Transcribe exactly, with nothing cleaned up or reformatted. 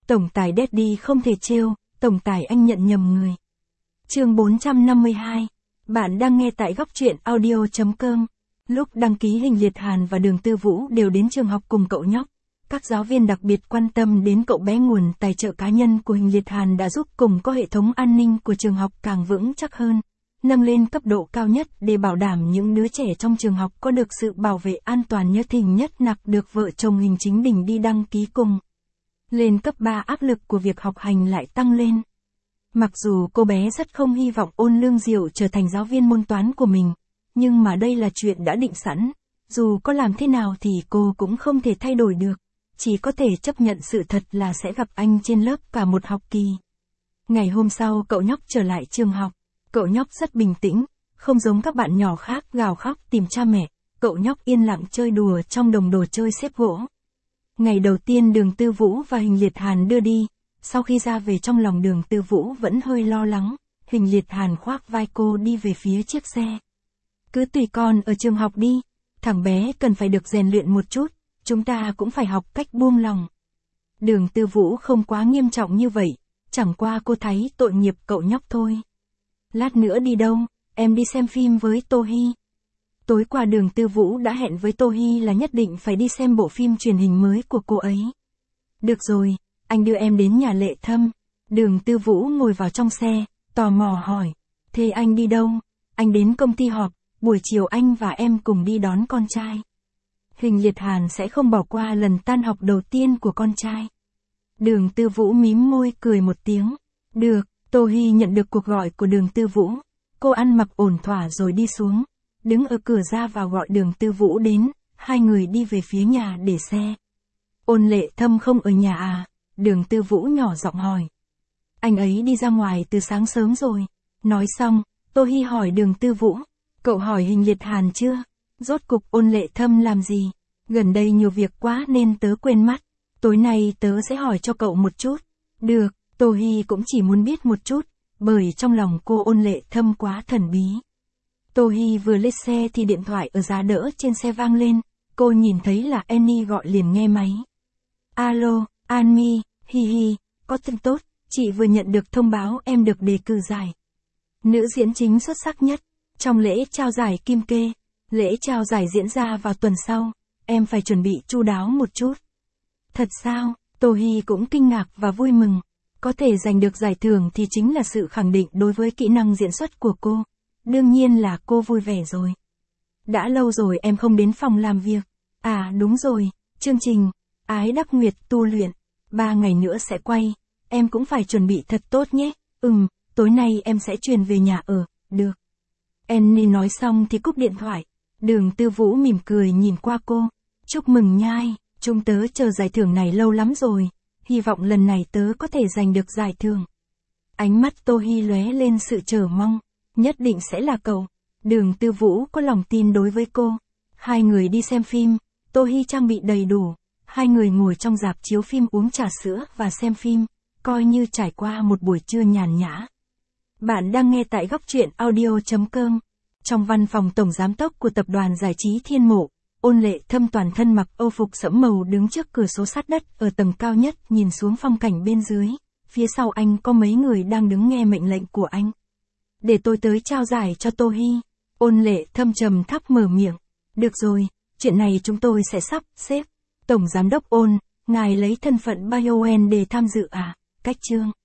Tổng tài Daddy không thể trêu, tổng tài anh nhận nhầm người. Chương bốn trăm năm mươi hai. Bạn đang nghe tại góc truyện audio chấm com. Lúc đăng ký Hình Liệt Hàn và Đường Tư Vũ đều đến trường học cùng cậu nhóc. Các giáo viên đặc biệt quan tâm đến cậu bé. Nguồn tài trợ cá nhân của Hình Liệt Hàn đã giúp cùng có hệ thống an ninh của trường học càng vững chắc hơn, nâng lên cấp độ cao nhất để bảo đảm những đứa trẻ trong trường học có được sự bảo vệ an toàn nhất. Hình Nhất Nặc được vợ chồng Hình Chính Đình đi đăng ký cùng. Lên cấp ba, áp lực của việc học hành lại tăng lên. Mặc dù cô bé rất không hy vọng Ôn Lương Diệu trở thành giáo viên môn toán của mình, nhưng mà đây là chuyện đã định sẵn, dù có làm thế nào thì cô cũng không thể thay đổi được, chỉ có thể chấp nhận sự thật là sẽ gặp anh trên lớp cả một học kỳ. Ngày hôm sau cậu nhóc trở lại trường học, cậu nhóc rất bình tĩnh, không giống các bạn nhỏ khác gào khóc tìm cha mẹ, cậu nhóc yên lặng chơi đùa trong đồng đồ chơi xếp gỗ. Ngày đầu tiên Đường Tư Vũ và Hình Liệt Hàn đưa đi, sau khi ra về trong lòng Đường Tư Vũ vẫn hơi lo lắng, Hình Liệt Hàn khoác vai cô đi về phía chiếc xe. Cứ tùy con ở trường học đi, thằng bé cần phải được rèn luyện một chút, chúng ta cũng phải học cách buông lòng. Đường Tư Vũ không quá nghiêm trọng như vậy, chẳng qua cô thấy tội nghiệp cậu nhóc thôi. Lát nữa đi đâu, em đi xem phim với Tô Hy. Tối qua Đường Tư Vũ đã hẹn với Tô Hy là nhất định phải đi xem bộ phim truyền hình mới của cô ấy. Được rồi, anh đưa em đến nhà Lệ Thâm. Đường Tư Vũ ngồi vào trong xe, tò mò hỏi. Thế anh đi đâu? Anh đến công ty họp, buổi chiều anh và em cùng đi đón con trai. Hình Liệt Hàn sẽ không bỏ qua lần tan học đầu tiên của con trai. Đường Tư Vũ mím môi cười một tiếng. Được, Tô Hy nhận được cuộc gọi của Đường Tư Vũ. Cô ăn mặc ổn thỏa rồi đi xuống, đứng ở cửa ra vào gọi Đường Tư Vũ đến, hai người đi về phía nhà để xe. Ôn Lệ Thâm không ở nhà à? Đường Tư Vũ nhỏ giọng hỏi. Anh ấy đi ra ngoài từ sáng sớm rồi. Nói xong, Tô Hy hỏi Đường Tư Vũ. Cậu hỏi Hình Liệt Hàn chưa? Rốt cục Ôn Lệ Thâm làm gì? Gần đây nhiều việc quá nên tớ quên mất. Tối nay tớ sẽ hỏi cho cậu một chút. Được, Tô Hy cũng chỉ muốn biết một chút, bởi trong lòng cô Ôn Lệ Thâm quá thần bí. Tô Hy vừa lên xe thì điện thoại ở giá đỡ trên xe vang lên, cô nhìn thấy là Annie gọi liền nghe máy. Alo, Annie, hi hi, có tin tốt, chị vừa nhận được thông báo em được đề cử giải nữ diễn chính xuất sắc nhất trong lễ trao giải Kim Kê. Lễ trao giải diễn ra vào tuần sau, em phải chuẩn bị chu đáo một chút. Thật sao? Tô Hy cũng kinh ngạc và vui mừng. Có thể giành được giải thưởng thì chính là sự khẳng định đối với kỹ năng diễn xuất của cô. Đương nhiên là cô vui vẻ rồi. Đã lâu rồi em không đến phòng làm việc. À đúng rồi, chương trình Ái Đắc Nguyệt tu luyện, ba ngày nữa sẽ quay, em cũng phải chuẩn bị thật tốt nhé. Ừm, tối nay em sẽ chuyển về nhà ở, được. Annie nói xong thì cúp điện thoại. Đường Tư Vũ mỉm cười nhìn qua cô. Chúc mừng nhai, chúng tớ chờ giải thưởng này lâu lắm rồi, hy vọng lần này tớ có thể giành được giải thưởng. Ánh mắt Tô Hy lóe lên sự chờ mong. Nhất định sẽ là cậu. Đường Tư Vũ có lòng tin đối với cô. Hai người đi xem phim, Tô Hy trang bị đầy đủ. Hai người ngồi trong rạp chiếu phim uống trà sữa và xem phim, coi như trải qua một buổi trưa nhàn nhã. Bạn đang nghe tại góc truyện audio chấm com. Trong văn phòng tổng giám đốc của tập đoàn giải trí Thiên Mộ, Ôn Lệ Thâm toàn thân mặc âu phục sẫm màu đứng trước cửa sổ sát đất ở tầng cao nhất nhìn xuống phong cảnh bên dưới. Phía sau anh có mấy người đang đứng nghe mệnh lệnh của anh. Để tôi tới trao giải cho Tô Hy. Ôn Lệ Thâm trầm thấp mở miệng. Được rồi, chuyện này chúng tôi sẽ sắp xếp. Tổng giám đốc Ôn, ngài lấy thân phận Bioen để tham dự à? Cách chương.